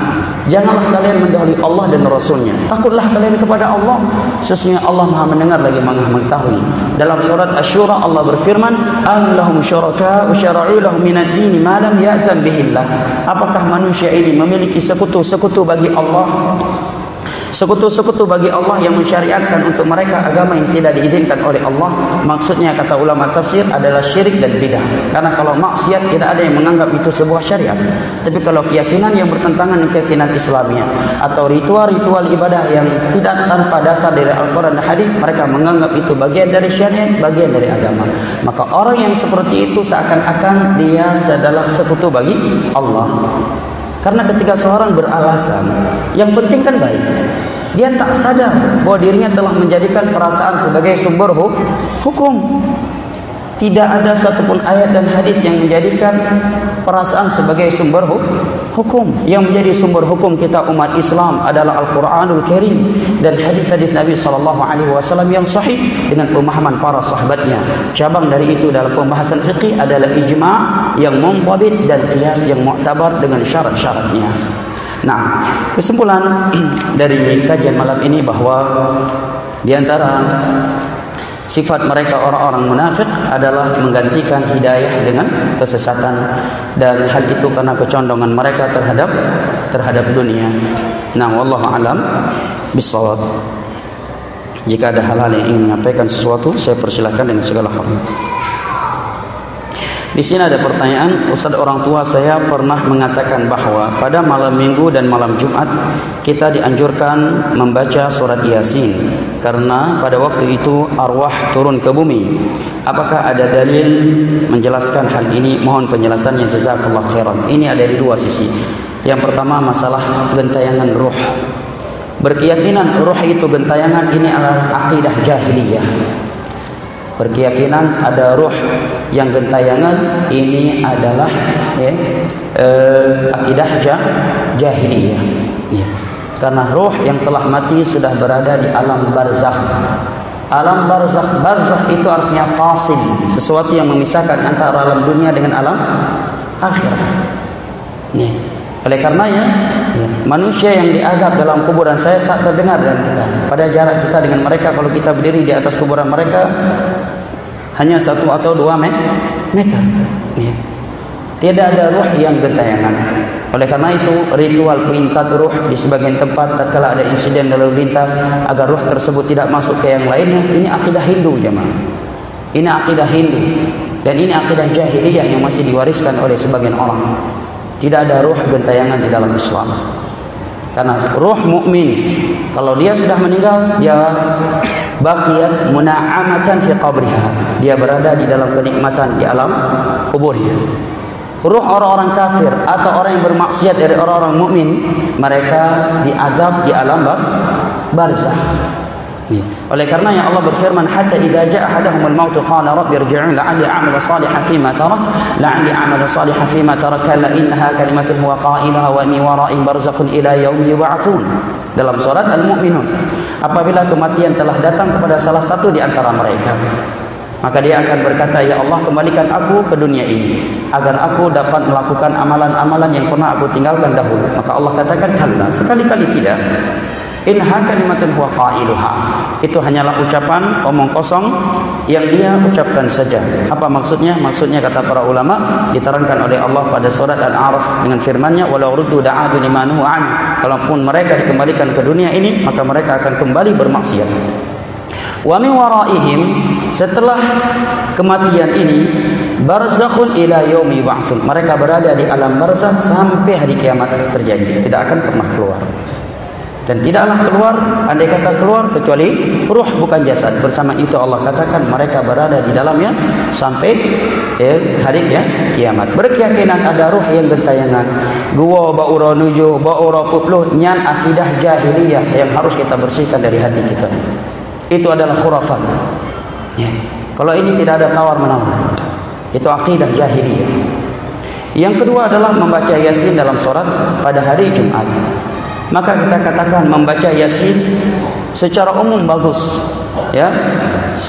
Janganlah kalian mendahului Allah dan Rasulnya. Takutlah kalian kepada Allah. Sesungguhnya Allah Maha mendengar lagi Maha mengetahui. Dalam surat Asy-Syura Allah berfirman, "Am lahum syuraka wa syara'u lahum minad dini ma lam ya'zam bihillah." Apakah manusia ini memiliki sekutu-sekutu bagi Allah? Sekutu-sekutu bagi Allah yang mensyariatkan untuk mereka agama yang tidak diizinkan oleh Allah. Maksudnya kata ulama tafsir adalah syirik dan bidah. Karena kalau maksiat tidak ada yang menganggap itu sebuah syariat. Tapi kalau keyakinan yang bertentangan dengan keyakinan Islamiyah atau ritual-ritual ibadah yang tidak tanpa dasar dari Al-Quran dan Hadis, mereka menganggap itu bagian dari syariat, bagian dari agama. Maka orang yang seperti itu seakan-akan dia adalah sekutu bagi Allah. Karena ketika seorang beralasan, yang penting kan baik, dia tak sadar bahwa dirinya telah menjadikan perasaan sebagai sumber hukum. Tidak ada satupun ayat dan hadis yang menjadikan perasaan sebagai sumber hukum. Yang menjadi sumber hukum kita umat Islam adalah Al-Quranul Karim dan hadis-hadis Nabi SAW yang sahih dengan pemahaman para sahabatnya. Cabang dari itu dalam pembahasan fiqih adalah ijma' yang muntabit dan qiyas yang mu'tabar dengan syarat-syaratnya. Nah, kesimpulan dari kajian malam ini bahwa di antara sifat mereka orang-orang munafik adalah menggantikan hidayah dengan kesesatan, dan hal itu karena kecondongan mereka terhadap dunia. Nah, wallahu alam bissawab. Jika ada hal-hal yang ingin menyampaikan sesuatu, saya persilakan dengan segala hormat. Di sini ada pertanyaan, Ustaz, orang tua saya pernah mengatakan bahwa pada malam Minggu dan malam Jumat kita dianjurkan membaca surat Yasin karena pada waktu itu arwah turun ke bumi. Apakah ada dalil menjelaskan hal ini? Mohon penjelasannya, jazakallahu khairan. Ini ada di dua sisi. Yang pertama masalah gentayangan ruh. Berkeyakinan ruh itu gentayangan, ini adalah akidah jahiliyah. Berkeyakinan ada ruh yang gentayangan, ini adalah akidah jahiliyah. Ya. Karena ruh yang telah mati sudah berada di alam barzakh. Alam barzakh itu artinya fasil, sesuatu yang memisahkan antara alam dunia dengan alam akhirat. Ya. Oleh karenanya, ya, manusia yang diazab dalam kuburan saya tak terdengar dengan kita. Pada jarak kita dengan mereka, kalau kita berdiri di atas kuburan mereka hanya 1 atau 2 meter. Ya. Tidak ada ruh yang gentayangan. Oleh karena itu, ritual peintat ruh di sebagian tempat tatkala ada insiden lalu lintas agar ruh tersebut tidak masuk ke yang lainnya, ini akidah Hindu, jemaah. Ini akidah Hindu dan ini akidah jahiliyah yang masih diwariskan oleh sebagian orang. Tidak ada ruh gentayangan di dalam Islam. Karena ruh mukmin kalau dia sudah meninggal, dia baqiyat muna'amatan fi qabriha. Dia berada di dalam kenikmatan di alam kuburnya. Ruh orang-orang kafir atau orang yang bermaksiat dari orang-orang mukmin, mereka diazab di alam barzakh. Oleh karenanya Allah berfirman, hatta idza jaa ahadahumul maut qala rabbi irji'un la'alli a'malu salihan fima tarak kalla innaha kalimatun huwa qailaha wa min wara'in barzakhun ila yaumi yub'atsun. Dalam surat Al-Mu'minun, apabila kematian telah datang kepada salah satu di antara mereka, maka dia akan berkata, ya Allah, kembalikan aku ke dunia ini agar aku dapat melakukan amalan-amalan yang pernah aku tinggalkan dahulu. Maka Allah katakan, kalla, sekali-kali tidak. Inha kalimatun huwa qailuha. Itu hanyalah ucapan omong kosong yang dia ucapkan saja. Apa maksudnya? Maksudnya kata para ulama diterangkan oleh Allah pada surat Al-A'raf dengan firman-Nya, walau ruddu da'adu limanuhu an. Kalaupun mereka dikembalikan ke dunia ini, maka mereka akan kembali bermaksiat. Wa min waraihim, setelah kematian ini, barzakhun ila yaumi yub'atsun. Mereka berada di alam barzakh sampai hari kiamat terjadi, tidak akan pernah keluar. Dan tidaklah keluar, andai kata keluar, kecuali ruh bukan jasad. Bersama itu Allah katakan mereka berada di dalamnya sampai hari kiamat. Berkeyakinan ada ruh yang gentayangan. Gua ba'ura nujuh, ba'ura pupluh, nyan akidah jahiliyah yang harus kita bersihkan dari hati kita. Itu adalah khurafat. Ya. Kalau ini tidak ada tawar-menawar, itu akidah jahiliyah. Yang kedua adalah membaca Yasin dalam sholat pada hari Jumat. Maka kita katakan membaca Yasin secara umum bagus, ya.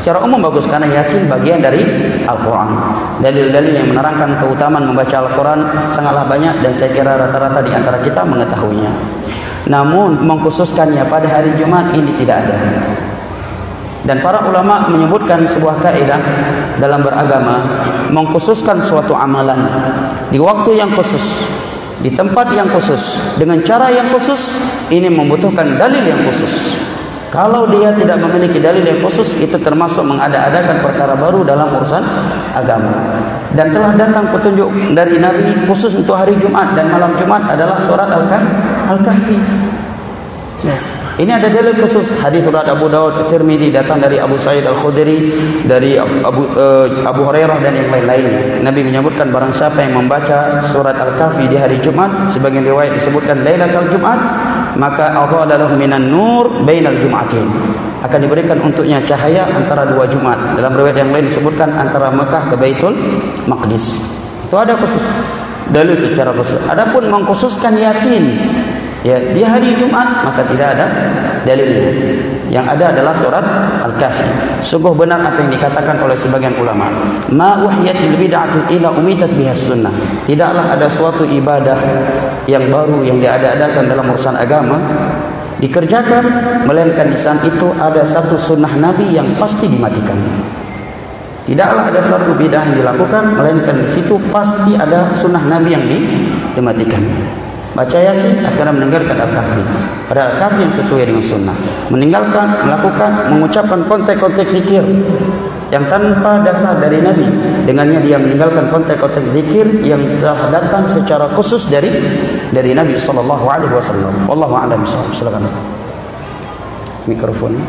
Secara umum bagus karena Yasin bagian dari Al-Quran. Dalil-dalil yang menerangkan keutamaan membaca Al-Quran sangatlah banyak dan saya kira rata-rata di antara kita mengetahuinya. Namun mengkhususkannya pada hari Jumat ini tidak ada. Dan para ulama menyebutkan sebuah kaidah dalam beragama, mengkhususkan suatu amalan di waktu yang khusus, di tempat yang khusus, dengan cara yang khusus, ini membutuhkan dalil yang khusus. Kalau dia tidak memiliki dalil yang khusus, itu termasuk mengada-adakan perkara baru dalam urusan agama. Dan telah datang petunjuk dari Nabi khusus untuk hari Jumat dan malam Jumat adalah surat Al-Kahfi. Ya. Ini ada dalil khusus, hadis riwayat Abu Daud, Tirmidzi, datang dari Abu Sa'id Al-Khudri, dari Abu Hurairah dan yang lain-lainnya. Nabi menyebutkan barang siapa yang membaca surat Al-Kahfi di hari Jumat, sebagian riwayat disebutkan Lailatul Jumat, maka Allah adalah minan nur bainal Jum'atin. Akan diberikan untuknya cahaya antara dua Jumat. Dalam riwayat yang lain disebutkan antara Mekah ke Baitul Maqdis. Itu ada khusus, dalil secara khusus. Adapun mengkhususkan Yasin ya di hari Jumat, maka tidak ada dalilnya. Yang ada adalah surat Al-Kahfi. Sungguh benar apa yang dikatakan oleh sebagian ulama, ma uhiyatil bid'atu ila umitat bihas sunnah. Tidaklah ada suatu ibadah yang baru yang diada-adakan dalam urusan agama dikerjakan melainkan di saat itu ada satu sunnah Nabi yang pasti dimatikan. Tidaklah ada satu bid'ah yang dilakukan melainkan di situ pasti ada sunnah Nabi yang dimatikan. Baca Yasin akan meninggalkan Al-Kahfi. Pada Al-Kahfi yang sesuai dengan sunnah. Meninggalkan, melakukan, mengucapkan kontek-kontek zikir yang tanpa dasar dari Nabi. Dengannya dia meninggalkan kontek-kontek zikir yang telah datang secara khusus dari Nabi sallallahu alaihi wasallam. Wallahu a'lam bishawab. Silakan. Mikrofon.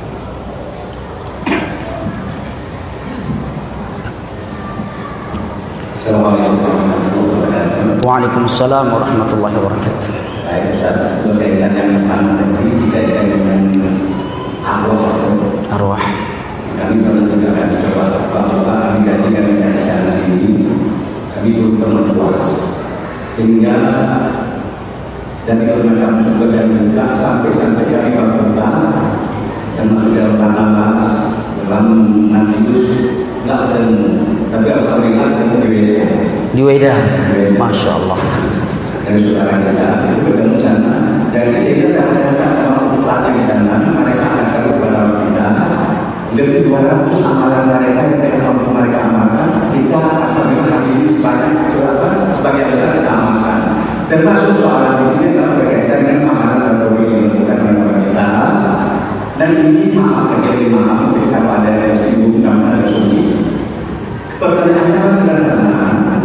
Assalamualaikum. Waalaikumsalam warahmatullahi wabarakatuh. Baik, Ustaz, berkaitan yang pertama tadi dikaitkan dengan arwah. Kami pernah juga kami coba kami gantikan dengan cara ini. Kami belum pernah puas, sehingga dari macam sumber dan buka sampai kami berbuka dan masuk dalam panas dalam Matius nggak ada, tapi alhamdulillah di Weda, masya Allah. Dari saudara kita itu bertemu sana, dari sini saya datang sama pelatih di sana, mereka akan selalu berdoa kita. Lebih 200 amalan mereka yang tidak mampu mereka amalkan, kita alhamdulillah hari ini sebagian besar kita amalkan. Termasuk soalan di sini adalah berkaitan dengan amalan yang dilakukan oleh kita. Dan ini maaf mungkin kalau ada yang singgung dalam hal tersebut. Pertanyaannya sederhana.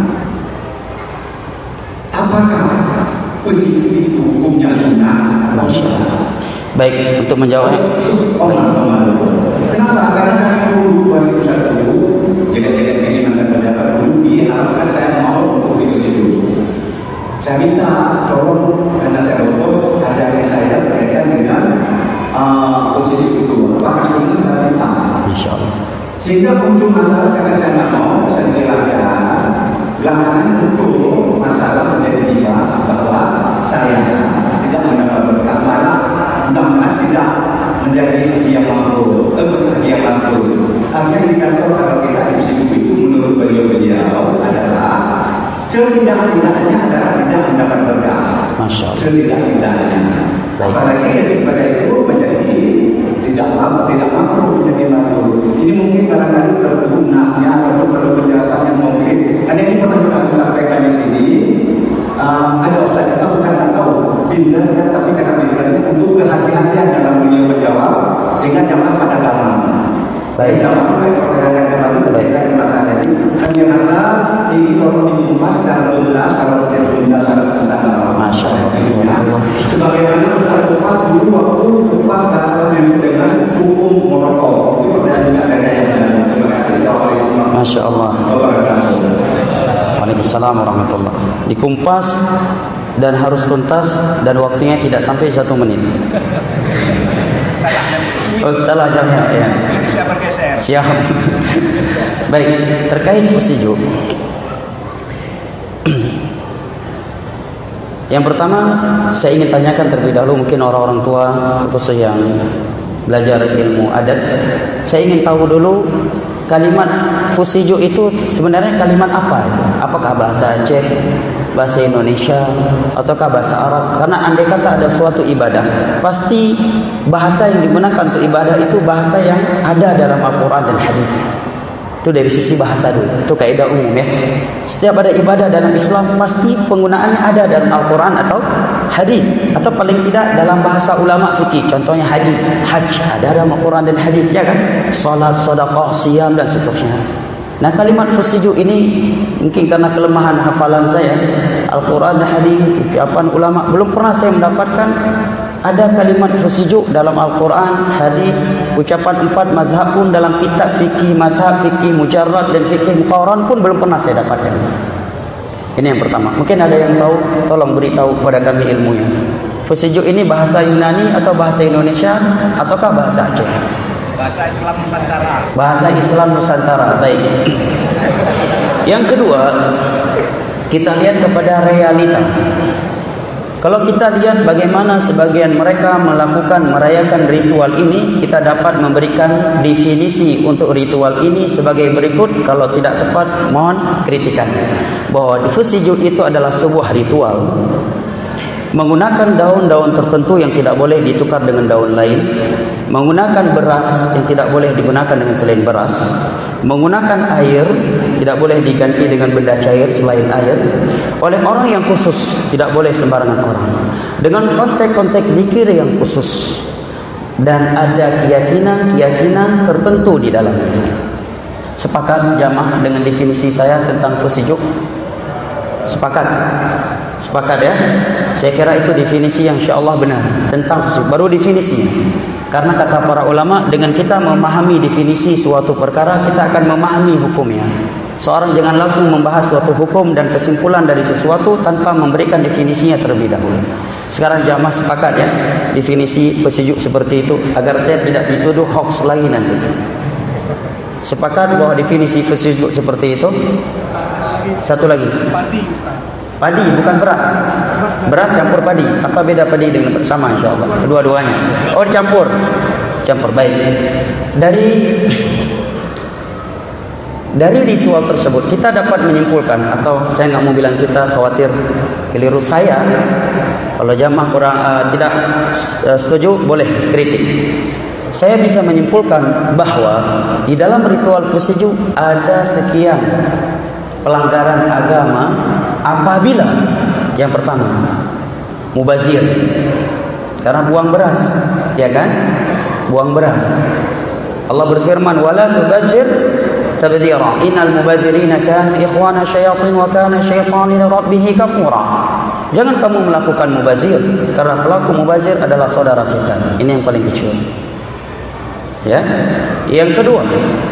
Apakah posisi itu hukumnya sunnah atau syar'i? Baik, untuk menjawabnya. Kenapa? Karena dulu 2001, jaga-jaga ini mantan pendapat dulu diharapkan saya mau untuk diskusi dulu. Saya minta tolong karena saya butuh ajari saya berkaitan dengan posisi itu. Apakah sunnah saya minta? Insyaallah. Sehingga untuk masalah karena saya nggak mau saya jelaskan. Belakangan itu masalah menjadi tiba bahwa saya tidak mendapat berkah, malah mudah-mudahan tidak menjadi hadiah makhluk. Artinya indikator kalau kita hidup itu menurut beliau adalah setidak-tidaknya adalah tidak mendapat berkah. Masya Allah. Setidak-tidaknya. Apalagi daripada itu menjadi tidak mampu menjadi makhluk. Ini mungkin kadang-kadang perlu nasnya atau perlu penjelasannya mungkin. Karena ini pernah kita sampaikan di sini. Ada ustaz kita bukan tahu bintangnya, tapi karena bintangnya untuk kehati-hatian dalam beliau menjawab sehingga jamaah pada gampang. Baik, jamaah pertanyaan kembali berkaitan dengan masalah ini. Kami rasa ini tolong dikupas secara jelas kalau tidak penjelasan tentang Masya Allah. Sebagaimana kita kupas dulu waktu kupas dasar yang dengan hukum merokok. Itu pertanyaan juga ada yang terima kasih. Assalamualaikum. Masya Allah. Waalaikumsalam warahmatullah. Dikumpas dan harus tuntas dan waktunya tidak sampai 1 menit. Salah jamnya ya. Bisa bergeser. Siap. Baik, terkait pesuju. Yang pertama saya ingin tanyakan terlebih dahulu, mungkin orang-orang tua khususnya yang belajar ilmu adat, saya ingin tahu dulu kalimat fusiju itu sebenarnya kalimat apa itu? Apakah bahasa Aceh, bahasa Indonesia, ataukah bahasa Arab? Karena andai kata ada suatu ibadah, pasti bahasa yang digunakan untuk ibadah itu bahasa yang ada dalam Al-Quran dan hadis. Itu dari sisi bahasa dulu. Itu kaidah umum ya. Setiap ada ibadah dalam Islam pasti penggunaannya ada dalam Al-Quran atau hadis, atau paling tidak dalam bahasa ulama fikih. Contohnya haji, ada dalam Al-Quran dan hadis, ya kan? Salat, sedekah, siam dan seterusnya. Nah, kalimat fusiju ini mungkin karena kelemahan hafalan saya, Al-Quran dan hadis, ucapan ulama, belum pernah saya mendapatkan ada kalimat fusiju dalam Al-Quran, hadis, ucapan 4 mazhab pun dalam kitab fikih mazhab, fikih mujarrad dan fikih muqaran pun belum pernah saya dapatkan. Ini yang pertama. Mungkin ada yang tahu, tolong beritahu kepada kami ilmunya. Fusiju ini bahasa Yunani atau bahasa Indonesia ataukah bahasa Aceh? Bahasa Islam Nusantara. Bahasa Islam Nusantara. Baik. Yang kedua, kita lihat kepada realita. Kalau kita lihat bagaimana sebagian mereka merayakan ritual ini, kita dapat memberikan definisi untuk ritual ini sebagai berikut. Kalau tidak tepat, mohon kritikan. Bahwa fusiju itu adalah sebuah ritual menggunakan daun-daun tertentu yang tidak boleh ditukar dengan daun lain, menggunakan beras yang tidak boleh digunakan dengan selain beras, menggunakan air tidak boleh diganti dengan benda cair selain air, oleh orang yang khusus, tidak boleh sembarangan orang, dengan konteks-konteks zikir yang khusus, dan ada keyakinan tertentu di dalamnya. Sepakat jamaah dengan definisi saya tentang fusiju? Sepakat ya? Saya kira itu definisi yang insyaAllah benar tentang fusiju. Baru definisinya. Karena kata para ulama, dengan kita memahami definisi suatu perkara, kita akan memahami hukumnya. Seorang jangan langsung membahas suatu hukum dan kesimpulan dari sesuatu tanpa memberikan definisinya terlebih dahulu. Sekarang jamaah sepakat ya, definisi fusiju seperti itu, agar saya tidak dituduh hoax lagi nanti. Sepakat bahwa definisi fusiju seperti itu? Satu lagi. Padi bukan beras. Beras campur padi. Apa beda padi dengan sama insyaallah? Kedua-duanya. Oh, dicampur. Campur, baik. Dari ritual tersebut kita dapat menyimpulkan, atau saya enggak mau bilang kita, khawatir keliru saya. Kalau jamaah kurang tidak setuju, boleh kritik. Saya bisa menyimpulkan bahwa di dalam ritual fusiju ada sekian pelanggaran agama apabila yang pertama mubazir, karena buang beras, ya kan? Buang beras. Allah berfirman, wala tubadzir tabdzira innal mubadzirina kanu ikhwana syayatin wa kana syaitanu li rabbih kafura. Jangan kamu melakukan mubazir, karena pelaku mubazir adalah saudara setan. Ini yang paling kecil. Ya. Yang kedua,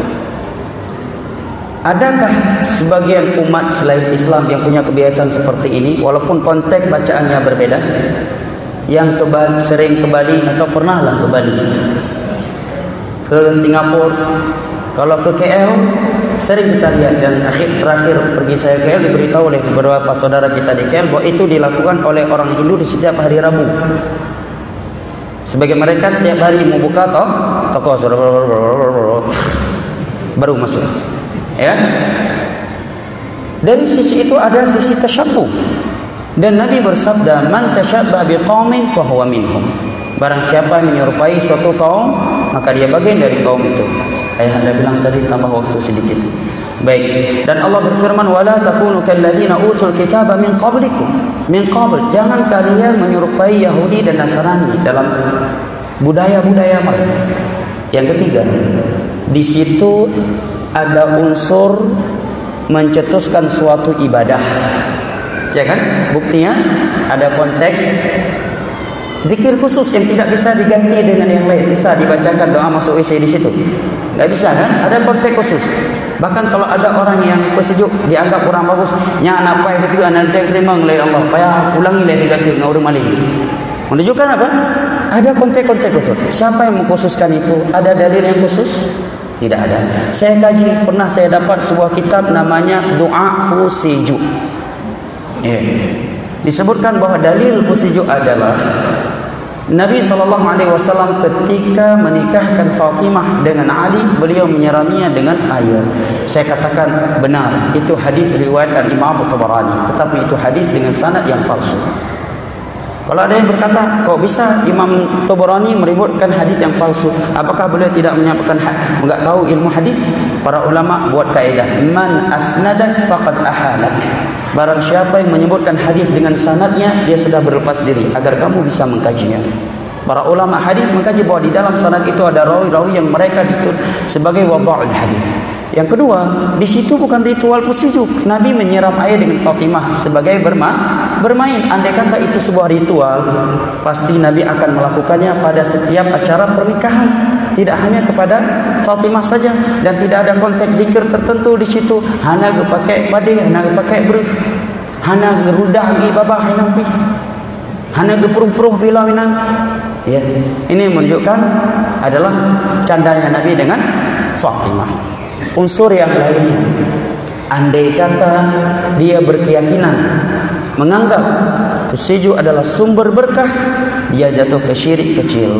adakah sebagian umat selain Islam yang punya kebiasaan seperti ini, walaupun konteks bacaannya berbeda, yang sering ke Bali atau pernahlah ke Bali, ke Singapura, kalau ke KL sering kita lihat, dan terakhir pergi saya ke KL diberitahu oleh beberapa saudara kita di KL bahwa itu dilakukan oleh orang Hindu di setiap hari Rabu. Sebagai mereka setiap hari membuka toko baru masuk. Ya. Dari sisi itu ada sisi tasyabbuh. Dan Nabi bersabda, man tashabbaha biqaumin fahuwa minhum. Barang siapa yang menyerupai suatu kaum, maka dia bagian dari kaum itu. Ayah Anda bilang tadi, tambah waktu sedikit. Baik. Dan Allah berfirman, wala takunu kalladzina utul kitaba min qablikum. Min qabl, jangan kalian menyerupai Yahudi dan Nasrani dalam budaya-budaya mereka. Yang ketiga, di situ ada unsur mencetuskan suatu ibadah, ya kan? Buktinya ada konteks zikir khusus yang tidak bisa diganti dengan yang lain. Bisa dibacakan doa masuk WC di situ? Enggak bisa kan? Ada konteks khusus. Bahkan kalau ada orang yang fusiju dianggap kurang bagus, nya apa itu juga nanti terima oleh Allah, payah ulangi lagi 3 kali ngau rumah lagi. Menunjukkan apa? Ada konteks-konteks khusus. Siapa yang mengkhususkan itu? Ada dalil yang khusus? Tidak ada. Saya kaji, pernah saya dapat sebuah kitab namanya Doa Fusiju. Disebutkan bahwa dalil fusiju adalah Nabi SAW ketika menikahkan Fatimah dengan Ali, beliau menyiraminya dengan air. Saya katakan benar, itu hadis riwayat Imam Tabarani, tetapi itu hadis dengan sanad yang palsu. Kalau ada yang berkata, kok bisa Imam Tabarani meriwayatkan hadis yang palsu? Apakah beliau tidak menyampaikan enggak tahu ilmu hadis? Para ulama buat kaidah, man asnadak faqad ahalak. Barang siapa yang menyebutkan hadis dengan sanadnya, dia sudah berlepas diri agar kamu bisa mengkajinya. Para ulama hadis mengkaji bahwa di dalam sanad itu ada rawi-rawi yang mereka dituduh sebagai wadha'ul hadis. Yang kedua, di situ bukan ritual pusijuk. Nabi menyiram air dengan Fatimah sebagai bermain. Andai kata itu sebuah ritual, pasti Nabi akan melakukannya pada setiap acara pernikahan, tidak hanya kepada Fatimah saja, dan tidak ada konteks zikir tertentu di situ. Hana pakai pade, hana pakai beruh, hana gerudah gi babah hinang pi, hana gepuruh-puruh bila minang. Ya, ini menunjukkan adalah candanya Nabi dengan Fatimah. Unsur yang lainnya, andai kata dia berkeyakinan menganggap pusijuk adalah sumber berkah, dia jatuh ke syirik kecil.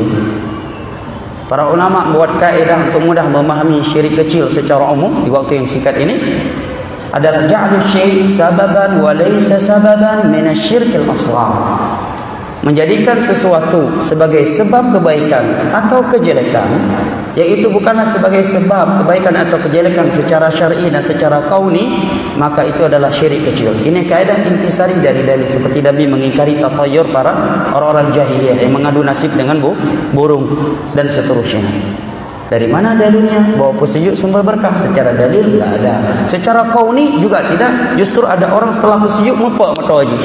Para ulama buat kaidah untuk mudah memahami syirik kecil secara umum di waktu yang singkat ini adalah ja'lu syai' sababan wa laysa sababan min asy-syirkil asghar. Menjadikan sesuatu sebagai sebab kebaikan atau kejelekan, yaitu bukanlah sebagai sebab kebaikan atau kejelekan secara syar'i dan secara kauni, maka itu adalah syirik kecil. Ini kaidah intisari dari dalil, seperti Nabi mengingkari tatayur para orang-orang jahiliyah yang mengadu nasib dengan burung dan seterusnya. Dari mana dalilnya bahwa pusijuk sumber berkah? Secara dalil tidak ada. Secara kauni juga tidak. Justru ada orang setelah pusijuk mempak mata wajib.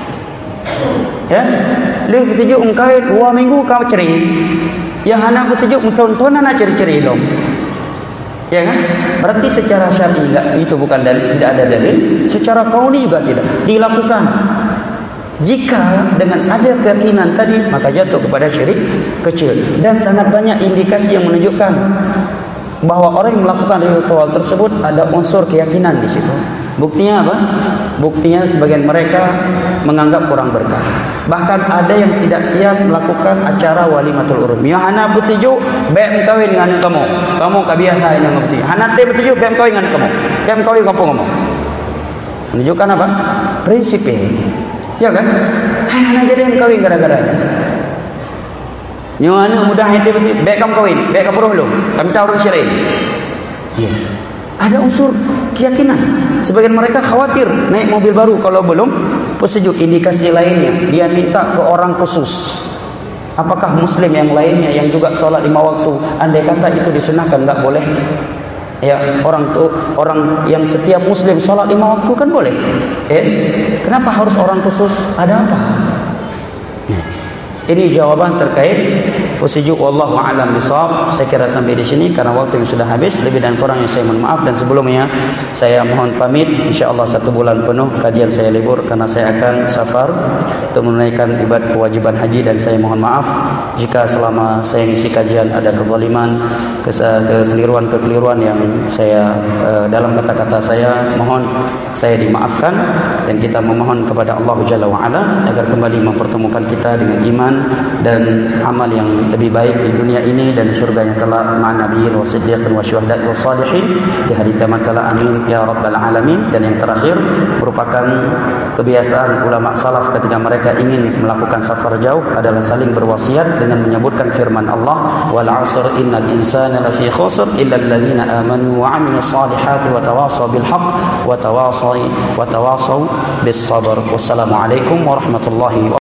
Ya, leh pusijuk engkau 2 minggu kau cerai. Yang anak pusijuk mentonton anak ceri-ceri dong. Ya kan? Berarti secara syar'i enggak, itu bukan dalil, tidak ada dalil. Secara kauni juga tidak dilakukan. Jika dengan ada keyakinan tadi, maka jatuh kepada syirik kecil. Dan sangat banyak indikasi yang menunjukkan bahwa orang yang melakukan ritual tersebut ada unsur keyakinan di situ. Buktinya apa? Buktinya sebagian mereka menganggap kurang berkah. Bahkan ada yang tidak siap melakukan acara walimatul urun. Ya hana pusijuk, baik kawin dengan kamu. Kamu kabiasa yang ngerti. Hana teh pusijuk, baik kawin dengan kamu. Baik kawin ngomong. Menunjukkan apa? Prinsip ini. Ya kan? Hana jadi yang kawin gara-garanya. Nyuana mudah itu baik kamu kawin, baik kamu roh lu. Kami tahu urus syar'i. Ya. Ada unsur keyakinan. Sebagian mereka khawatir naik mobil baru kalau belum pusijuk. Indikasi lainnya, dia minta ke orang khusus. Apakah muslim yang lainnya yang juga sholat 5 waktu, andai kata itu disunahkan, enggak boleh? Ya, orang yang setiap muslim sholat 5 waktu kan boleh. Kenapa harus orang khusus? Ada apa? Ini jawaban terkait pusijuk. Wallahu a'lam bishawab. Saya kira sampai di sini karena waktu yang sudah habis. Lebih dan kurang yang saya mohon maaf, dan sebelumnya saya mohon pamit. Insyaallah 1 bulan penuh kajian saya libur karena saya akan safar untuk menunaikan ibadah kewajiban haji, dan saya mohon maaf jika selama saya ngisi kajian ada kezaliman, kekeliruan yang saya dalam kata-kata saya, mohon saya dimaafkan, dan kita memohon kepada Allah Jalla wa Ala agar kembali mempertemukan kita dengan iman dan amal yang lebih baik di dunia ini dan surga yang kelak ma'an nabiyyin wa siddiqin wa syuhada'i wa salihin di hari kiamat kelak. Amin ya rabbal alamin. Dan yang terakhir merupakan kebiasaan ulama salaf ketika mereka ingin melakukan safar jauh adalah saling berwasiat dengan menyebutkan firman Allah, wal 'asr innal insana lafi khusr illa alladhina amanu wa 'amilus salihati wa tawasaw bil haqq wa tawasaw bis sabr. Wassalamu alaikum warahmatullahi wabarakatuh.